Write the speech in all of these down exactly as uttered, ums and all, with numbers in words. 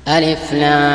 ألف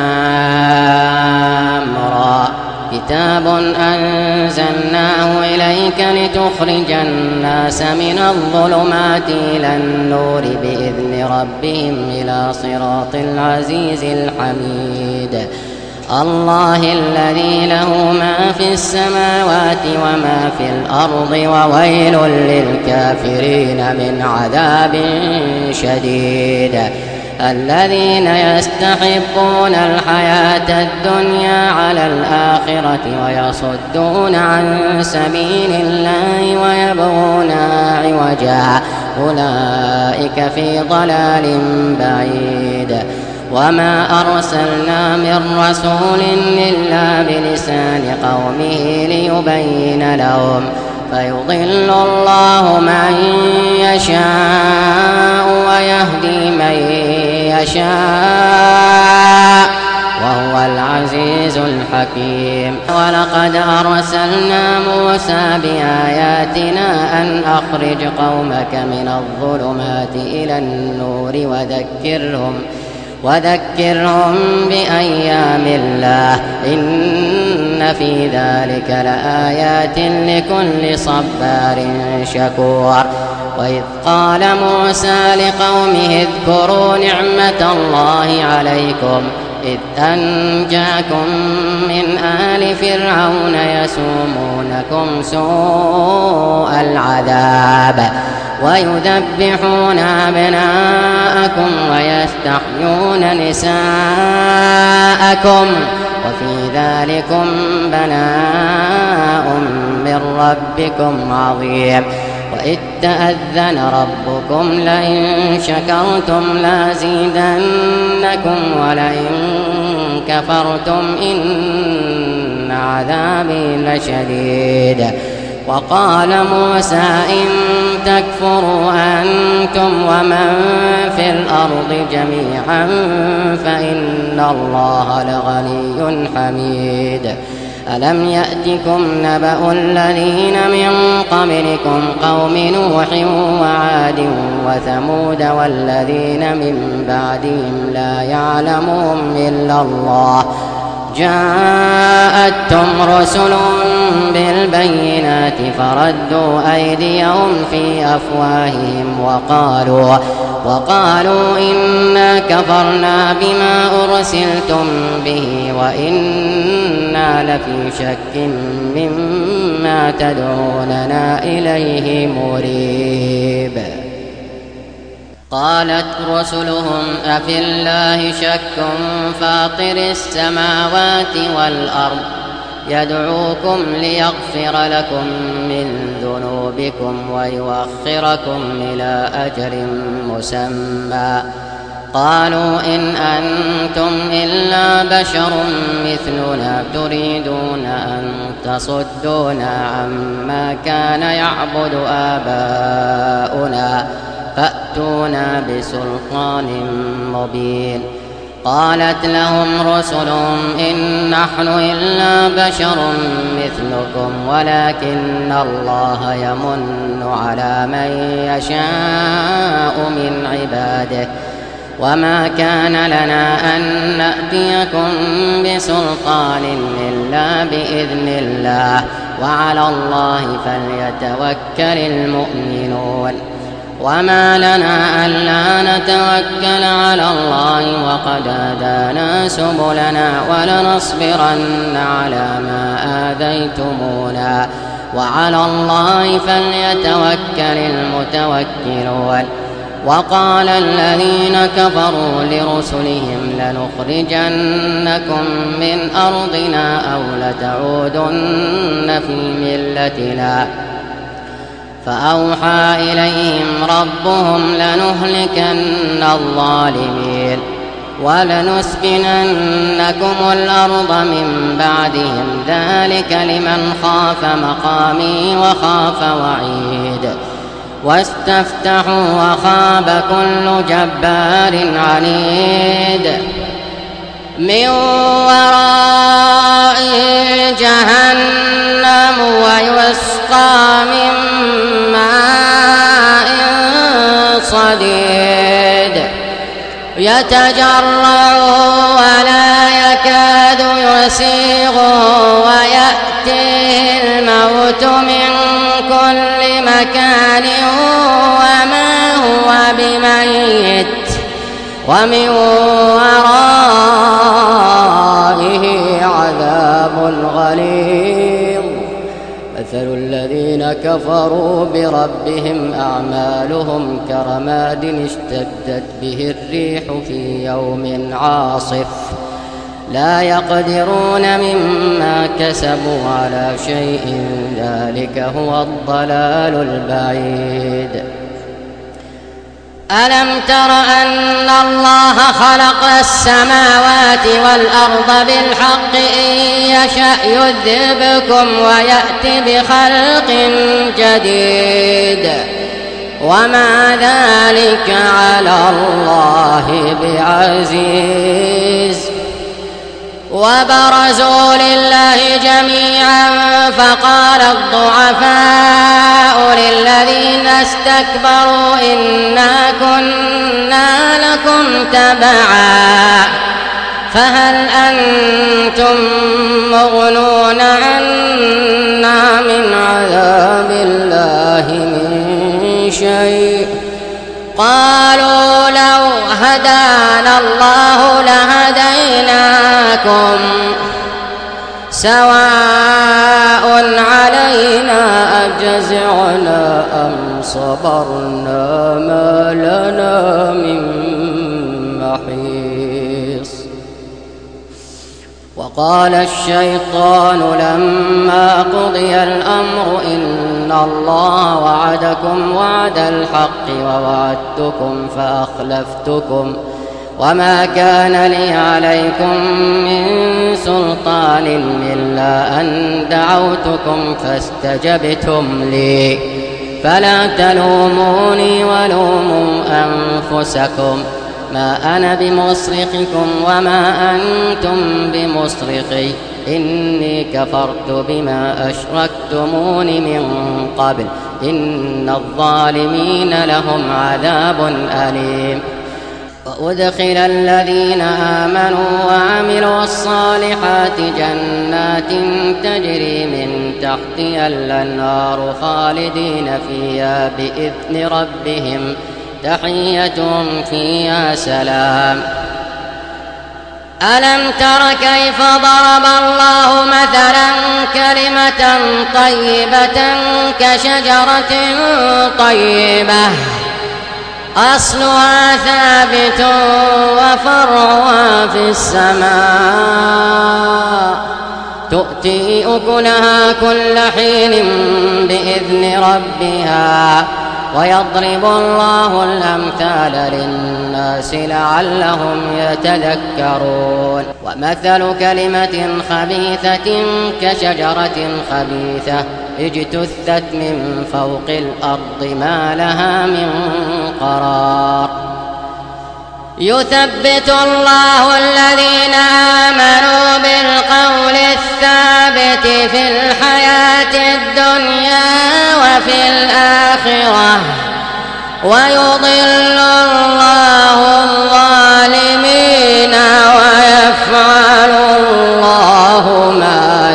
لام را كتاب أنزلناه إليك لتخرج الناس من الظلمات إلى النور بإذن ربهم إلى صراط العزيز الحميد الله الذي له ما في السماوات وما في الأرض وويل للكافرين من عذاب شديد الذين يستحبون الحياة الدنيا على الآخرة ويصدون عن سبيل الله ويبغونها عوجا أولئك في ضلال بعيد وما أرسلنا من رسول إلا بلسان قومه ليبين لهم فيضل الله من يشاء ويهدي من يشاء وهو العزيز الحكيم ولقد أرسلنا موسى بآياتنا أن أخرج قومك من الظلمات إلى النور وذكرهم وذكرهم بأيام الله إن في ذلك لآيات لكل صبار شكور وإذ قال موسى لقومه اذكروا نعمة الله عليكم إذ أنجاكم من آل فرعون يسومونكم سوء العذاب ويذبحون أبناءكم ويستحيون نساءكم وفي ذلكم بلاء من ربكم عظيم وإذ تأذن ربكم لئن شكرتم لازيدنكم ولئن كفرتم إن عذابي لشديد وقال موسى إن تكفروا أنتم ومن في الأرض جميعا فإن الله لغني حميد ألم يأتكم نبأ الذين من قبلكم قوم نوح وعاد وثمود والذين من بعدهم لا يعلمهم إلا الله جاءتهم رسل بالبينات فردوا أيديهم في أفواههم وقالوا وقالوا إنا كفرنا بما أرسلتم به وإنا لفي شك مما تدعوننا إليه مريب قالت رسلهم أفي الله شك فاطر السماوات والأرض يدعوكم ليغفر لكم من ذنوبكم ويؤخركم إلى أجل مسمى قالوا إن أنتم إلا بشر مثلنا تريدون أن تصدونا عما كان يعبد آباؤنا فأتونا بسلطان مبين قالت لهم رسلهم إن نحن إلا بشر مثلكم ولكن الله يمن على من يشاء من عباده وما كان لنا أن نأتيكم بسلطان إلا بإذن الله وعلى الله فليتوكل المؤمنون وما لنا ألا نتوكل على الله وقد هدانا سبلنا ولنصبرن على ما آذيتمونا وعلى الله فليتوكل المتوكلون وقال الذين كفروا لرسلهم لنخرجنكم من أرضنا أو لتعودن في ملتنا فأوحى إليهم ربهم لنهلكن الظالمين ولنسكننكم الأرض من بعدهم ذلك لمن خاف مقامي وخاف وعيد واستفتحوا وخاب كل جبار عنيد من ورائه جهنم ويسقى من ماء صديد يتجرعه ولا يكاد يسيغه ويأتيه الموت من كل مكان وما هو بميت ومن ورائه عذاب غليظ. مثل الذين كفروا بربهم أعمالهم كرماد اشتدت به الريح في يوم عاصف لا يقدرون مما كسبوا على شيء ذلك هو الضلال البعيد. ألم تر أن الله خلق السماوات والأرض بالحق إن يشأ يذهبكم ويأتي بخلق جديد وما ذلك على الله بعزيز. وبرزوا لله جميعا فقال الضعفاء للذين استكبروا إنا كنا لكم تبعا فهل أنتم مغنون عنا من عذاب الله من شيء؟ قالوا لو هدانا الله لهديناكم سواء علينا أجزعنا أم صبرنا ما لنا من محيص. وقال الشيطان لما قضي الأمر إن الله وعدكم وعد الحق ووعدتكم فأخلفتكم وما كان لي عليكم من سلطان إلا أن دعوتكم فاستجبتم لي فلا تلوموني ولوموا أنفسكم ما أنا بمصرخكم وما أنتم بمصرخي إني كفرت بما أشركتمون من قبل إن الظالمين لهم عذاب أليم. وأدخل الذين آمنوا وعملوا الصالحات جنات تجري من تحتها الأنهار خالدين فيها بإذن ربهم تحيتهم فيها سلام. ألم تر كيف ضرب الله مثلا كلمة طيبة كشجرة طيبة أصلها ثابت وفرعها في السماء تؤتي أكلها كل حين بإذن ربها ويضرب الله الأمثال للناس لعلهم يتذكرون. ومثل كلمة خبيثة كشجرة خبيثة اجتثت من فوق الأرض ما لها من قرار. يثبت الله الذين آمنوا بالقول الثابت في الحياة الدنيا وفي الآخرة ويضل الله الظالمين ويفعل الله ما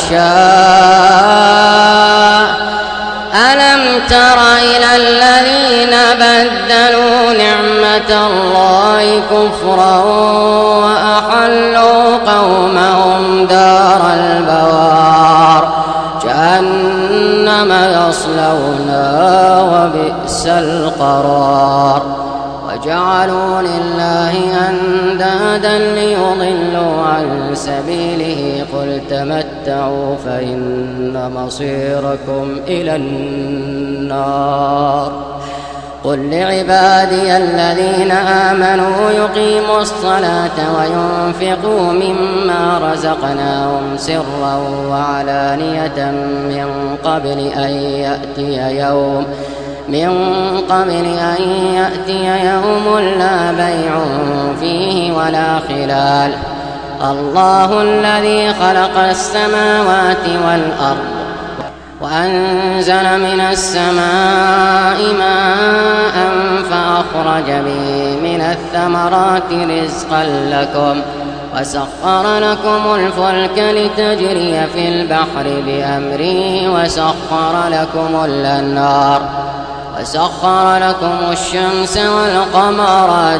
يشاء. ألم تر إلى الذين بدلوا نعمة الله كفرا وأحلوا قومهم دار البوار جهنم يصلونها وبئس القرار. وجعلوا لله أندادا ليضلوا عن سبيله قل تمتعوا فإن مصيركم إلى النار. قل لعبادي الذين آمنوا يقيموا الصلاة وينفقوا مما رزقناهم سرا وعلانية من قبل أن يأتي يوم من قبل أن يأتي يوم لا بيع فيه ولا خلال. الله الذي خلق السماوات والأرض وأنزل من السماء ماء فأخرج به من الثمرات رزقا لكم وسخر لكم الفلك لتجري في البحر بأمره وسخر لكم الأنهار وسخر لكم الشمس والقمر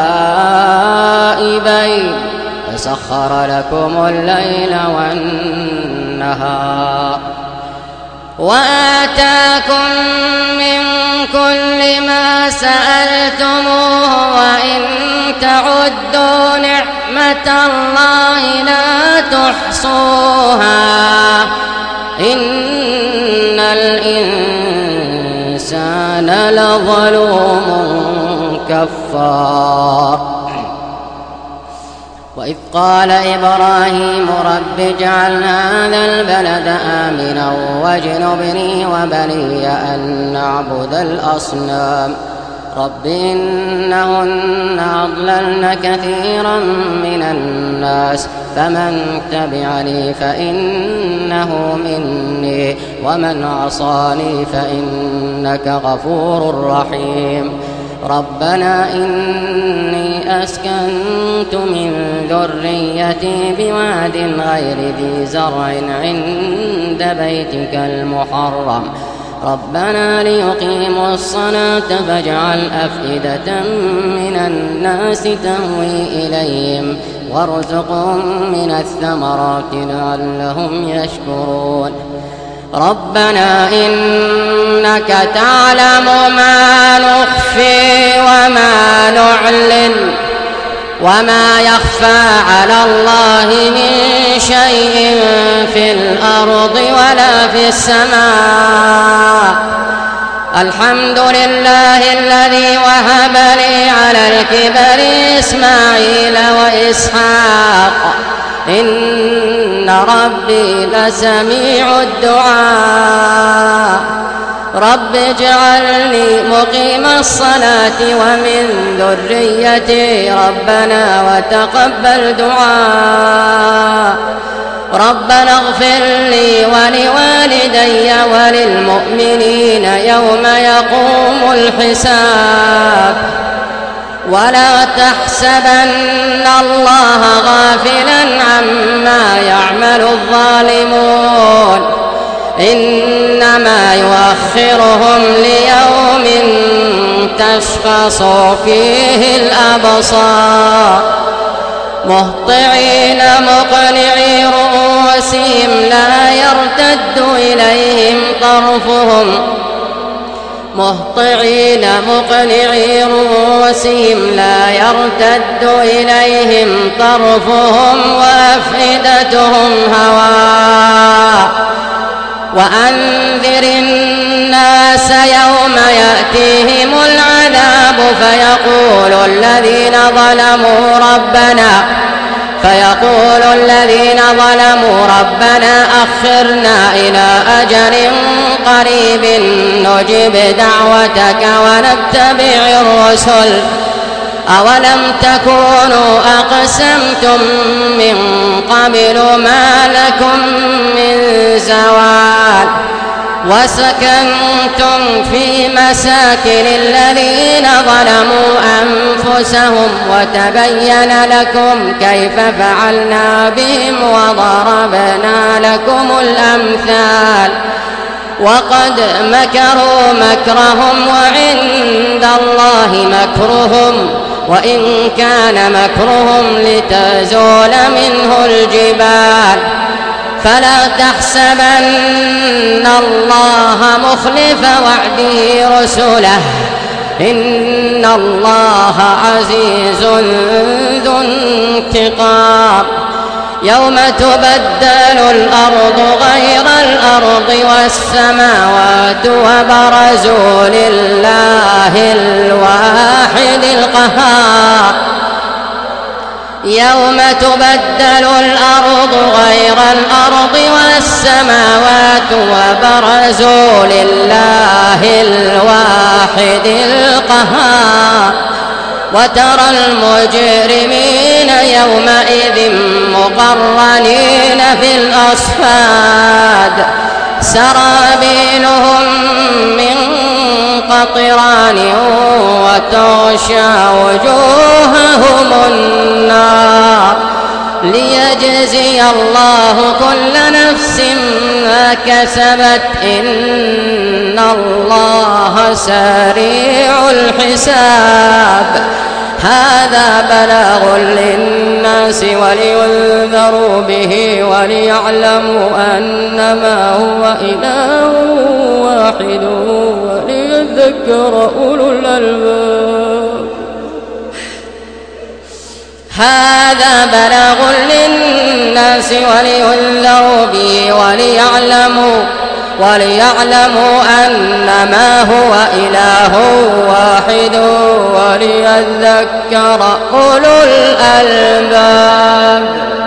دائبين وسخر لكم الليل والنهار وآتاكم من كل ما سألتموه وإن تعدوا نعمة الله لا تحصوها إن الإنسان لظلوم كفار. وإذ قال إبراهيم رب اجعل هذا البلد آمنا واجنبني وبني أن نعبد الأصنام رب إنهن أضللن كثيرا من الناس فمن تبعني فإنه مني ومن عصاني فإنك غفور رحيم. ربنا إني أسكنت من ذريتي بواد غير ذي زرع عند بيتك المحرم ربنا ليقيموا الصلاة فاجعل أفئدة من الناس تهوي إليهم وارزقهم من الثمرات لعلهم يشكرون. ربنا إنك تعلم ما نخفي وما نعلن وما يخفى على الله من شيء في الأرض ولا في السماء. الحمد لله الذي وهب لي على الكبر إسماعيل وإسحاق إن ربي لسميع الدعاء. رب اجعلني مقيم الصلاة ومن ذريتي ربنا وتقبل دعاء. ربنا اغفر لي ولوالدي وللمؤمنين يوم يقوم الحساب. ولا تحسبن الله غافلا عما يعمل الظالمون إنما يؤخرهم ليوم تشخص فيه الأبصار مهطعين مقنعي رؤوسهم لا يرتد إليهم طرفهم مهطعين مقنعي رؤوسهم لا يرتد إليهم طرفهم وأفئدتهم هواء. وأنذر الناس يوم يأتيهم العذاب فيقول الذين ظلموا ربنا فيقول الذين ظلموا ربنا أخرنا إلى أجل قريب نجب دعوتك ونتبع الرسل أولم تكونوا أقسمتم من قبل ما لكم من زوال وسكنتم في مساكن الذين ظلموا أنفسهم وتبين لكم كيف فعلنا بهم وضربنا لكم الأمثال وقد مكروا مكرهم وعند الله مكرهم وإن كان مكرهم لتزول منه الجبال فلا تحسبن الله مخلف وعده رسله إن الله عزيز ذو انتقام. يوم تبدل الأرض غير الأرض والسماوات وبرزوا لله الواحد القهار. يوم تبدل الأرض غير الأرض والسماوات وبرزوا لله الواحد القهار. وترى المجرمين يومئذ مقرنين في الأصفاد سرابيلهم من قطران وتغشى وجوههم النار ليجزي الله كل نفس ما كسبت إن الله سريع الحساب. هذا بلاغ للناس ولينذروا به وليعلموا أنما هو إله واحد وليذكر أولو الألباب. هذا بلاغ للناس ولينذروا به وليعلموا وليعلموا أنما هو إله واحد وليذكر أولو الألباب.